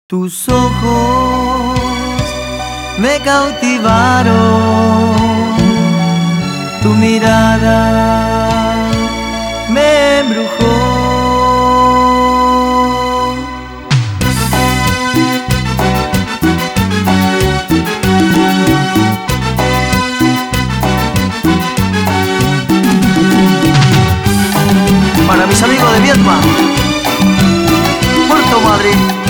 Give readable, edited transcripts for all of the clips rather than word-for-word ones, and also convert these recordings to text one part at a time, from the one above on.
Tus ojos me cautivaron, tu mirada me embrujó. Para mis amigos de Vietnam, Puerto Madrid,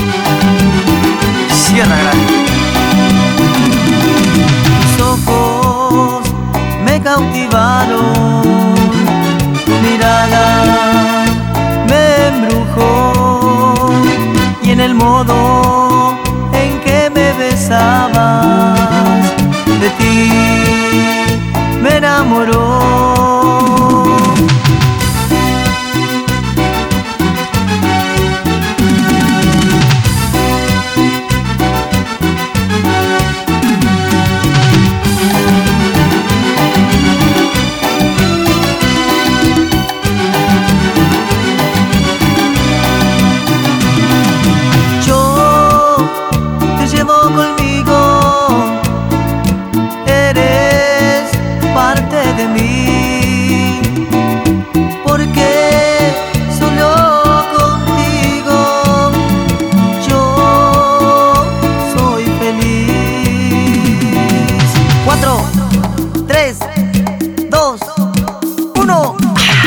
Sierra Grande. Tus ojos me cautivaron, tu mirada me embrujó, y en el modo en que me besabas, de ti me enamoró. Conmigo, eres parte de mí, porque solo contigo yo soy feliz. 4, 3, 2, 1.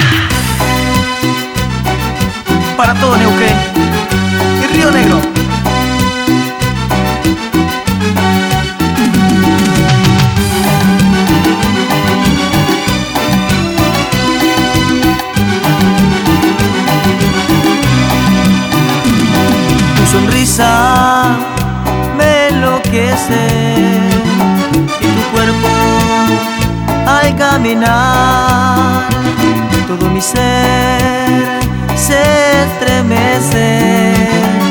Para todo Neuquén y Río Negro. Sonrisa me enloquece y tu cuerpo al caminar, todo mi ser se estremece.